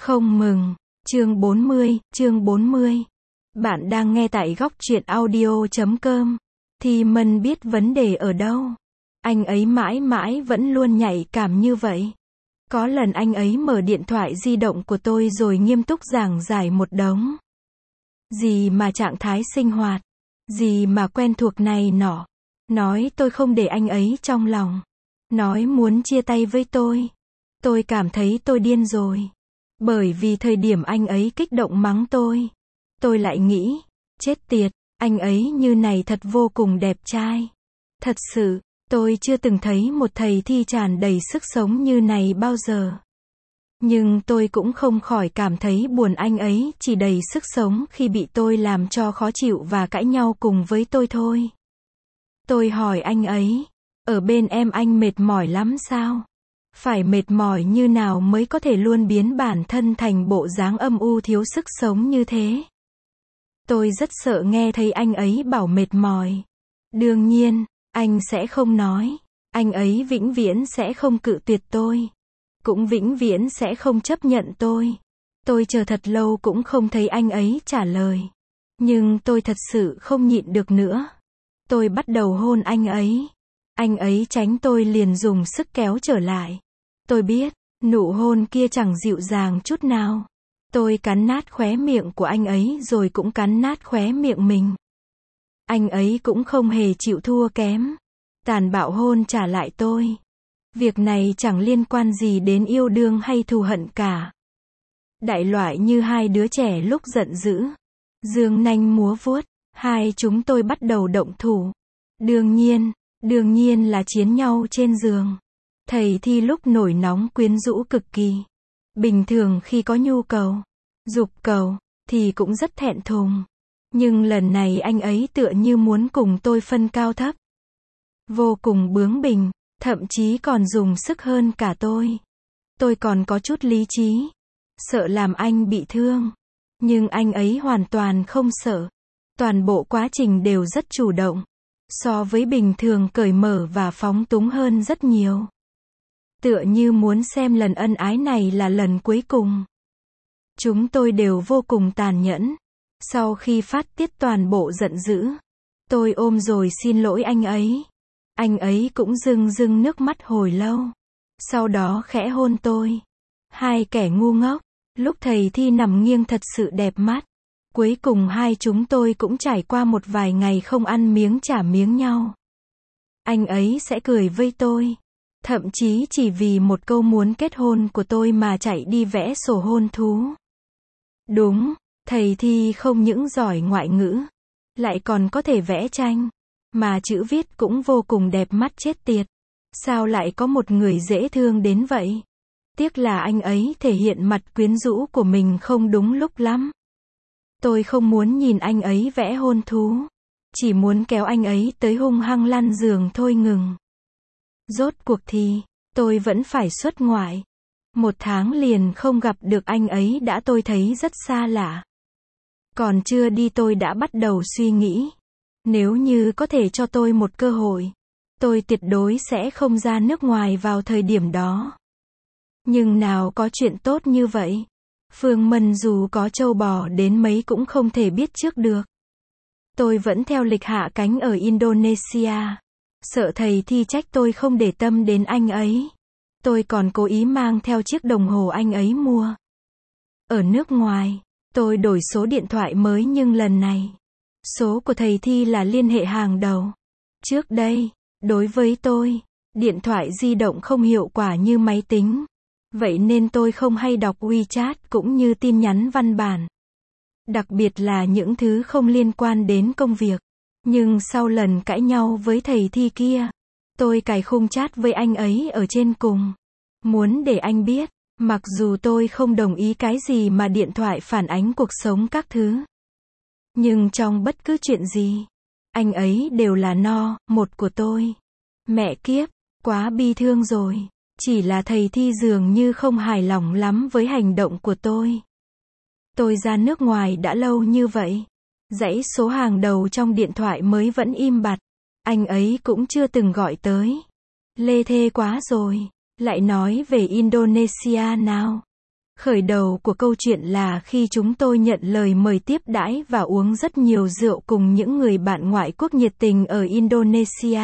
Không mừng. Chương 40. Bạn đang nghe tại góc truyện audio.com. Thì Mân biết vấn đề ở đâu. Anh ấy mãi mãi vẫn luôn nhạy cảm như vậy. Có lần anh ấy mở điện thoại di động của tôi rồi nghiêm túc giảng giải một đống. Gì mà trạng thái sinh hoạt. Gì mà quen thuộc này nọ. Nói tôi không để anh ấy trong lòng. Nói muốn chia tay với tôi. Tôi cảm thấy tôi điên rồi. Bởi vì thời điểm anh ấy kích động mắng tôi lại nghĩ, chết tiệt, anh ấy như này thật vô cùng đẹp trai. Thật sự, tôi chưa từng thấy một thầy thi tràn đầy sức sống như này bao giờ. Nhưng tôi cũng không khỏi cảm thấy buồn anh ấy chỉ đầy sức sống khi bị tôi làm cho khó chịu và cãi nhau cùng với tôi thôi. Tôi hỏi anh ấy, ở bên em anh mệt mỏi lắm sao? Phải mệt mỏi như nào mới có thể luôn biến bản thân thành bộ dáng âm u thiếu sức sống như thế? Tôi rất sợ nghe thấy anh ấy bảo mệt mỏi. Đương nhiên, anh sẽ không nói. Anh ấy vĩnh viễn sẽ không cự tuyệt tôi. Cũng vĩnh viễn sẽ không chấp nhận tôi. Tôi chờ thật lâu cũng không thấy anh ấy trả lời. Nhưng tôi thật sự không nhịn được nữa. Tôi bắt đầu hôn anh ấy. Anh ấy tránh tôi liền dùng sức kéo trở lại. Tôi biết, nụ hôn kia chẳng dịu dàng chút nào. Tôi cắn nát khóe miệng của anh ấy rồi cũng cắn nát khóe miệng mình. Anh ấy cũng không hề chịu thua kém. Tàn bạo hôn trả lại tôi. Việc này chẳng liên quan gì đến yêu đương hay thù hận cả. Đại loại như hai đứa trẻ lúc giận dữ. Giương nanh múa vuốt, hai chúng tôi bắt đầu động thủ. Đương nhiên là chiến nhau trên giường. Thầy thi lúc nổi nóng quyến rũ cực kỳ. Bình thường khi có nhu cầu, dục cầu, thì cũng rất thẹn thùng. Nhưng lần này anh ấy tựa như muốn cùng tôi phân cao thấp. Vô cùng bướng bỉnh, thậm chí còn dùng sức hơn cả tôi. Tôi còn có chút lý trí. Sợ làm anh bị thương. Nhưng anh ấy hoàn toàn không sợ. Toàn bộ quá trình đều rất chủ động. So với bình thường cởi mở và phóng túng hơn rất nhiều. Tựa như muốn xem lần ân ái này là lần cuối cùng. Chúng tôi đều vô cùng tàn nhẫn. Sau khi phát tiết toàn bộ giận dữ, tôi ôm rồi xin lỗi anh ấy. Anh ấy cũng rưng nước mắt hồi lâu. Sau đó khẽ hôn tôi. Hai kẻ ngu ngốc. Lúc thầy thi nằm nghiêng thật sự đẹp mắt. Cuối cùng hai chúng tôi cũng trải qua một vài ngày không ăn miếng trả miếng nhau. Anh ấy sẽ cười với tôi. Thậm chí chỉ vì một câu muốn kết hôn của tôi mà chạy đi vẽ sổ hôn thú. Đúng, thầy thi không những giỏi ngoại ngữ, lại còn có thể vẽ tranh, mà chữ viết cũng vô cùng đẹp mắt chết tiệt. Sao lại có một người dễ thương đến vậy? Tiếc là anh ấy thể hiện mặt quyến rũ của mình không đúng lúc lắm. Tôi không muốn nhìn anh ấy vẽ hôn thú, chỉ muốn kéo anh ấy tới hung hăng lăn giường thôi ngừng. Rốt cuộc thì, tôi vẫn phải xuất ngoại. 1 tháng liền không gặp được anh ấy đã tôi thấy rất xa lạ. Còn chưa đi tôi đã bắt đầu suy nghĩ. Nếu như có thể cho tôi một cơ hội, tôi tuyệt đối sẽ không ra nước ngoài vào thời điểm đó. Nhưng nào có chuyện tốt như vậy. Phương Mân dù có trâu bò đến mấy cũng không thể biết trước được. Tôi vẫn theo lịch hạ cánh ở Indonesia. Sợ thầy thi trách tôi không để tâm đến anh ấy. Tôi còn cố ý mang theo chiếc đồng hồ anh ấy mua. Ở nước ngoài, tôi đổi số điện thoại mới nhưng lần này, số của thầy thi là liên hệ hàng đầu. Trước đây, đối với tôi, điện thoại di động không hiệu quả như máy tính. Vậy nên tôi không hay đọc WeChat cũng như tin nhắn văn bản. Đặc biệt là những thứ không liên quan đến công việc. Nhưng sau lần cãi nhau với thầy thi kia, tôi cài khung chat với anh ấy ở trên cùng. Muốn để anh biết, mặc dù tôi không đồng ý cái gì mà điện thoại phản ánh cuộc sống các thứ. Nhưng trong bất cứ chuyện gì, anh ấy đều là một của tôi. Mẹ kiếp, quá bi thương rồi. Chỉ là thầy thi dường như không hài lòng lắm với hành động của tôi. Tôi ra nước ngoài đã lâu như vậy. Dãy số hàng đầu trong điện thoại mới vẫn im bặt. Anh ấy cũng chưa từng gọi tới. Lê thê quá rồi. Lại nói về Indonesia nào. Khởi đầu của câu chuyện là khi chúng tôi nhận lời mời tiếp đãi và uống rất nhiều rượu cùng những người bạn ngoại quốc nhiệt tình ở Indonesia.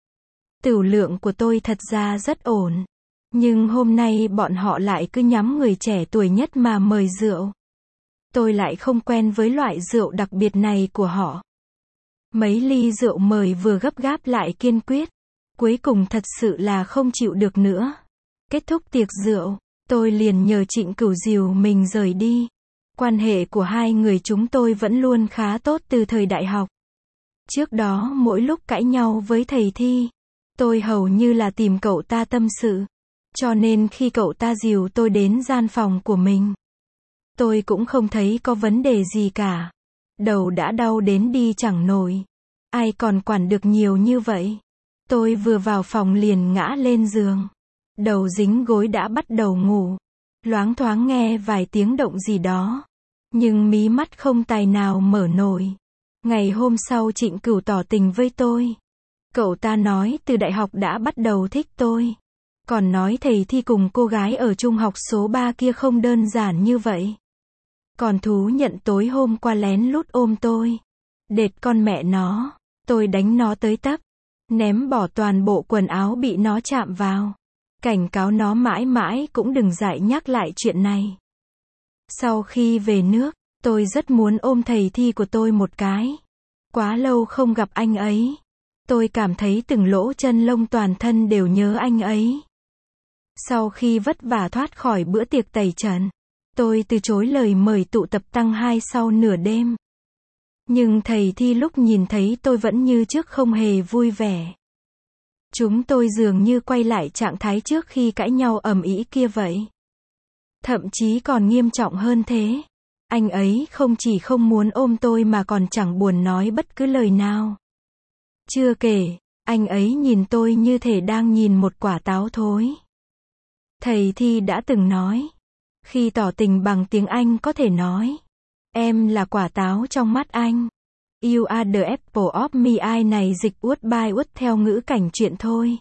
Tửu lượng của tôi thật ra rất ổn. Nhưng hôm nay bọn họ lại cứ nhắm người trẻ tuổi nhất mà mời rượu. Tôi lại không quen với loại rượu đặc biệt này của họ. Mấy ly rượu mời vừa gấp gáp lại kiên quyết. Cuối cùng thật sự là không chịu được nữa. Kết thúc tiệc rượu, tôi liền nhờ Trịnh Cửu dìu mình rời đi. Quan hệ của hai người chúng tôi vẫn luôn khá tốt từ thời đại học. Trước đó mỗi lúc cãi nhau với thầy Thi, tôi hầu như là tìm cậu ta tâm sự. Cho nên khi cậu ta dìu tôi đến gian phòng của mình, tôi cũng không thấy có vấn đề gì cả. Đầu đã đau đến đi chẳng nổi. Ai còn quản được nhiều như vậy. Tôi vừa vào phòng liền ngã lên giường. Đầu dính gối đã bắt đầu ngủ. Loáng thoáng nghe vài tiếng động gì đó. Nhưng mí mắt không tài nào mở nổi. Ngày hôm sau Trịnh Cửu tỏ tình với tôi. Cậu ta nói từ đại học đã bắt đầu thích tôi. Còn nói thầy Thi cùng cô gái ở trung học số 3 kia không đơn giản như vậy. Còn thú nhận tối hôm qua lén lút ôm tôi. Đệt con mẹ nó. Tôi đánh nó tới tấp. Ném bỏ toàn bộ quần áo bị nó chạm vào. Cảnh cáo nó mãi mãi cũng đừng dại nhắc lại chuyện này. Sau khi về nước, tôi rất muốn ôm thầy Thi của tôi một cái. Quá lâu không gặp anh ấy. Tôi cảm thấy từng lỗ chân lông toàn thân đều nhớ anh ấy. Sau khi vất vả thoát khỏi bữa tiệc tẩy trần, tôi từ chối lời mời tụ tập tăng 2 sau nửa đêm. Nhưng thầy Thi lúc nhìn thấy tôi vẫn như trước không hề vui vẻ. Chúng tôi dường như quay lại trạng thái trước khi cãi nhau ầm ĩ kia vậy. Thậm chí còn nghiêm trọng hơn thế. Anh ấy không chỉ không muốn ôm tôi mà còn chẳng buồn nói bất cứ lời nào. Chưa kể, anh ấy nhìn tôi như thể đang nhìn một quả táo thối. Thầy Thi đã từng nói, khi tỏ tình bằng tiếng Anh có thể nói, em là quả táo trong mắt anh. You are the apple of my eye này dịch uất by uất theo ngữ cảnh chuyện thôi.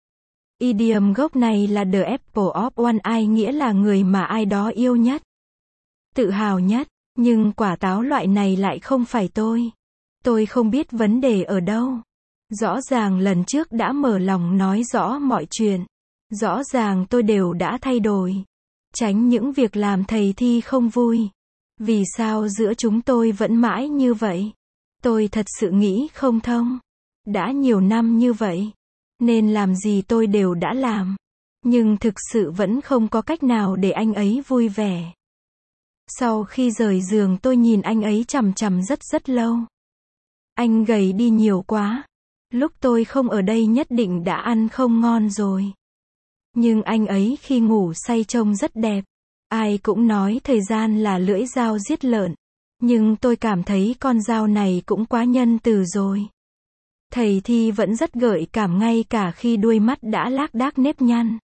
Idiom gốc này là the apple of one eye nghĩa là người mà ai đó yêu nhất, tự hào nhất, nhưng quả táo loại này lại không phải tôi. Tôi không biết vấn đề ở đâu. Rõ ràng lần trước đã mở lòng nói rõ mọi chuyện. Rõ ràng tôi đều đã thay đổi. Tránh những việc làm thầy Thi không vui. Vì sao giữa chúng tôi vẫn mãi như vậy? Tôi thật sự nghĩ không thông. Đã nhiều năm như vậy, nên làm gì tôi đều đã làm. Nhưng thực sự vẫn không có cách nào để anh ấy vui vẻ. Sau khi rời giường tôi nhìn anh ấy chằm chằm rất lâu. Anh gầy đi nhiều quá. Lúc tôi không ở đây nhất định đã ăn không ngon rồi. Nhưng anh ấy khi ngủ say trông rất đẹp. Ai cũng nói thời gian là lưỡi dao giết lợn. Nhưng tôi cảm thấy con dao này cũng quá nhân từ rồi. Thầy Thi vẫn rất gợi cảm ngay cả khi đuôi mắt đã lác đác nếp nhăn.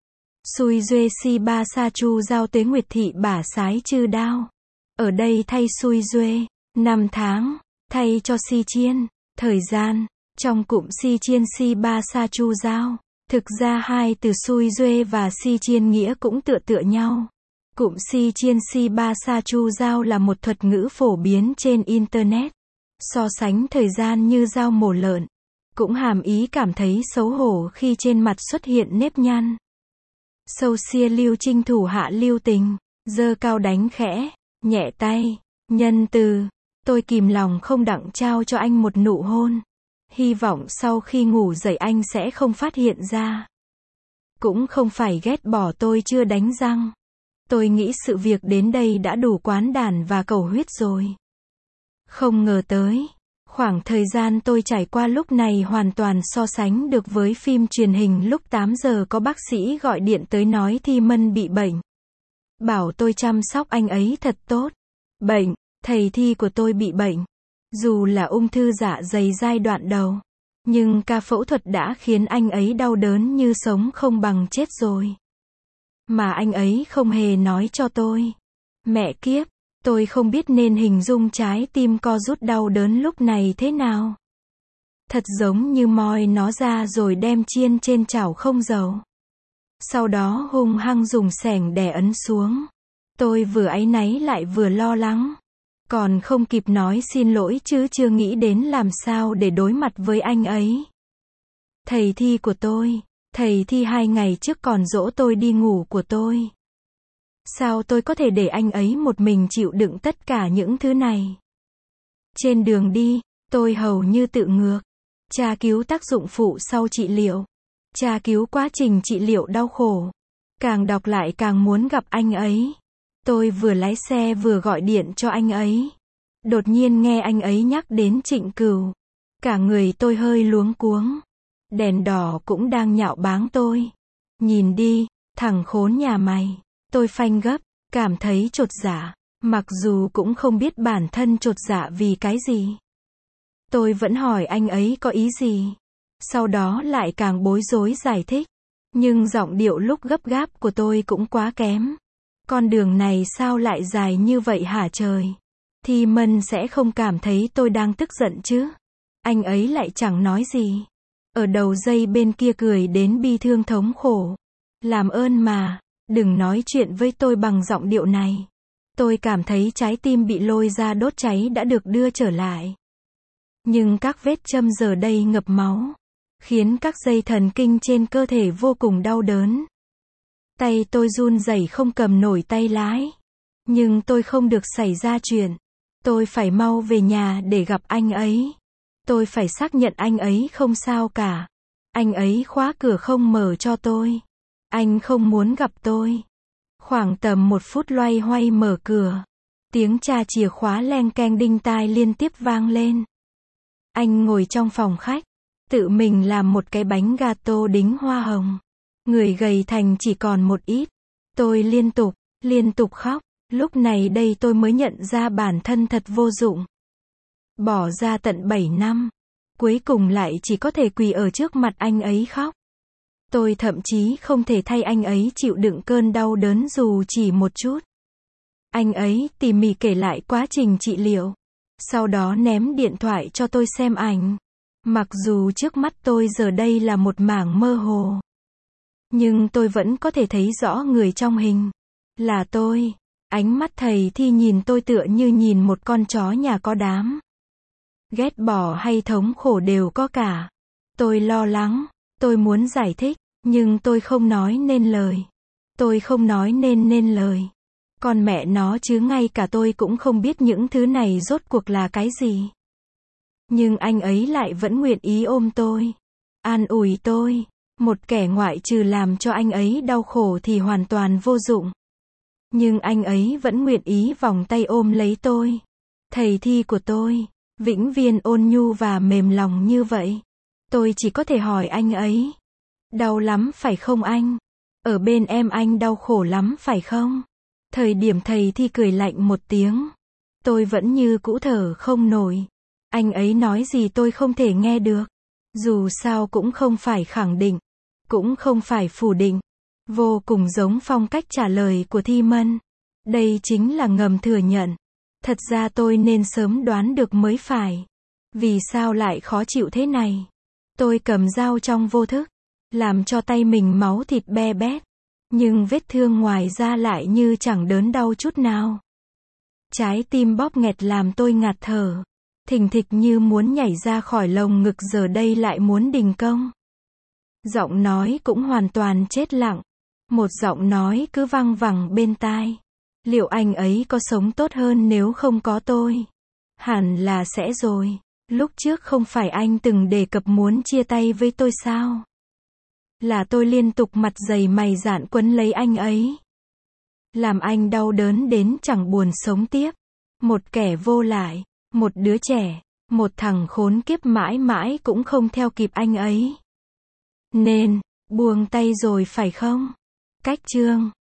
Xui duê si ba sa chu giao tuế nguyệt thị bả sái chư đao. Ở đây thay xui duê, năm tháng, thay cho si chiên, thời gian, trong cụm si chiên si ba sa chu giao. Thực ra hai từ xui duê và si chiên nghĩa cũng tựa nhau. Cụm si chiên si ba sa chu giao là một thuật ngữ phổ biến trên Internet. So sánh thời gian như dao mổ lợn. Cũng hàm ý cảm thấy xấu hổ khi trên mặt xuất hiện nếp nhăn. Sâu xia lưu trinh thủ hạ lưu tình, giơ cao đánh khẽ, nhẹ tay, nhân từ. Tôi kìm lòng không đặng trao cho anh một nụ hôn. Hy vọng sau khi ngủ dậy anh sẽ không phát hiện ra. Cũng không phải ghét bỏ tôi chưa đánh răng. Tôi nghĩ sự việc đến đây đã đủ quán đản và cầu huyết rồi. Không ngờ tới, khoảng thời gian tôi trải qua lúc này hoàn toàn so sánh được với phim truyền hình lúc 8 giờ có bác sĩ gọi điện tới nói Thi Mân bị bệnh. Bảo tôi chăm sóc anh ấy thật tốt. Bệnh, thầy Thi của tôi bị bệnh. Dù là ung thư dạ dày giai đoạn đầu. Nhưng ca phẫu thuật đã khiến anh ấy đau đớn như sống không bằng chết rồi. Mà anh ấy không hề nói cho tôi. Mẹ kiếp, tôi không biết nên hình dung trái tim co rút đau đớn lúc này thế nào. Thật giống như moi nó ra rồi đem chiên trên chảo không dầu. Sau đó hung hăng dùng xẻng đè ấn xuống. Tôi vừa áy náy lại vừa lo lắng. Còn không kịp nói xin lỗi chứ chưa nghĩ đến làm sao để đối mặt với anh ấy. Thầy thi của tôi, thầy thi 2 ngày trước còn dỗ tôi đi ngủ của tôi. Sao tôi có thể để anh ấy một mình chịu đựng tất cả những thứ này? Trên đường đi, tôi hầu như tự ngược. Tra cứu tác dụng phụ sau trị liệu. Tra cứu quá trình trị liệu đau khổ. Càng đọc lại càng muốn gặp anh ấy. Tôi vừa lái xe vừa gọi điện cho anh ấy. Đột nhiên nghe anh ấy nhắc đến Trịnh Cửu. Cả người tôi hơi luống cuống. Đèn đỏ cũng đang nhạo báng tôi. Nhìn đi, thằng khốn nhà mày. Tôi phanh gấp, cảm thấy chột dạ. Mặc dù cũng không biết bản thân chột dạ vì cái gì. Tôi vẫn hỏi anh ấy có ý gì. Sau đó lại càng bối rối giải thích. Nhưng giọng điệu lúc gấp gáp của tôi cũng quá kém. Con đường này sao lại dài như vậy hả trời? Thì Mân sẽ không cảm thấy tôi đang tức giận chứ? Anh ấy lại chẳng nói gì. Ở đầu dây bên kia cười đến bi thương thống khổ. Làm ơn mà, đừng nói chuyện với tôi bằng giọng điệu này. Tôi cảm thấy trái tim bị lôi ra đốt cháy đã được đưa trở lại. Nhưng các vết châm giờ đây ngập máu, khiến các dây thần kinh trên cơ thể vô cùng đau đớn. Tay tôi run rẩy không cầm nổi tay lái. Nhưng tôi không được xảy ra chuyện. Tôi phải mau về nhà để gặp anh ấy. Tôi phải xác nhận anh ấy không sao cả. Anh ấy khóa cửa không mở cho tôi. Anh không muốn gặp tôi. Khoảng tầm 1 phút loay hoay mở cửa. Tiếng tra chìa khóa leng keng đinh tai liên tiếp vang lên. Anh ngồi trong phòng khách, tự mình làm một cái bánh gato đính hoa hồng. Người gầy thành chỉ còn một ít. Tôi liên tục khóc. Lúc này đây tôi mới nhận ra bản thân thật vô dụng. Bỏ ra tận 7 năm. Cuối cùng lại chỉ có thể quỳ ở trước mặt anh ấy khóc. Tôi thậm chí không thể thay anh ấy chịu đựng cơn đau đớn dù chỉ một chút. Anh ấy tỉ mỉ kể lại quá trình trị liệu. Sau đó ném điện thoại cho tôi xem ảnh. Mặc dù trước mắt tôi giờ đây là một mảng mơ hồ. Nhưng tôi vẫn có thể thấy rõ người trong hình. Là tôi. Ánh mắt thầy thi nhìn tôi tựa như nhìn một con chó nhà có đám. Ghét bỏ hay thống khổ đều có cả. Tôi lo lắng. Tôi muốn giải thích. Nhưng tôi không nói nên lời. Tôi không nói nên lời. Con mẹ nó chứ ngay cả tôi cũng không biết những thứ này rốt cuộc là cái gì. Nhưng anh ấy lại vẫn nguyện ý ôm tôi. An ủi tôi. Một kẻ ngoại trừ làm cho anh ấy đau khổ thì hoàn toàn vô dụng. Nhưng anh ấy vẫn nguyện ý vòng tay ôm lấy tôi. Thầy thi của tôi, vĩnh viễn ôn nhu và mềm lòng như vậy. Tôi chỉ có thể hỏi anh ấy. Đau lắm phải không anh? Ở bên em anh đau khổ lắm phải không? Thời điểm thầy thi cười lạnh một tiếng. Tôi vẫn như cũ thở không nổi. Anh ấy nói gì tôi không thể nghe được. Dù sao cũng không phải khẳng định. Cũng không phải phủ định. Vô cùng giống phong cách trả lời của Thi Mân. Đây chính là ngầm thừa nhận. Thật ra tôi nên sớm đoán được mới phải. Vì sao lại khó chịu thế này? Tôi cầm dao trong vô thức. Làm cho tay mình máu thịt be bét. Nhưng vết thương ngoài da lại như chẳng đớn đau chút nào. Trái tim bóp nghẹt làm tôi ngạt thở. Thình thịch như muốn nhảy ra khỏi lồng ngực giờ đây lại muốn đình công. Giọng nói cũng hoàn toàn chết lặng. Một giọng nói cứ văng vẳng bên tai. Liệu anh ấy có sống tốt hơn nếu không có tôi? Hẳn là sẽ rồi. Lúc trước không phải anh từng đề cập muốn chia tay với tôi sao? Là tôi liên tục mặt dày mày dạn quấn lấy anh ấy. Làm anh đau đớn đến chẳng buồn sống tiếp. Một kẻ vô lại, một đứa trẻ, một thằng khốn kiếp mãi mãi cũng không theo kịp anh ấy. Nên, buông tay rồi phải không? Cách chương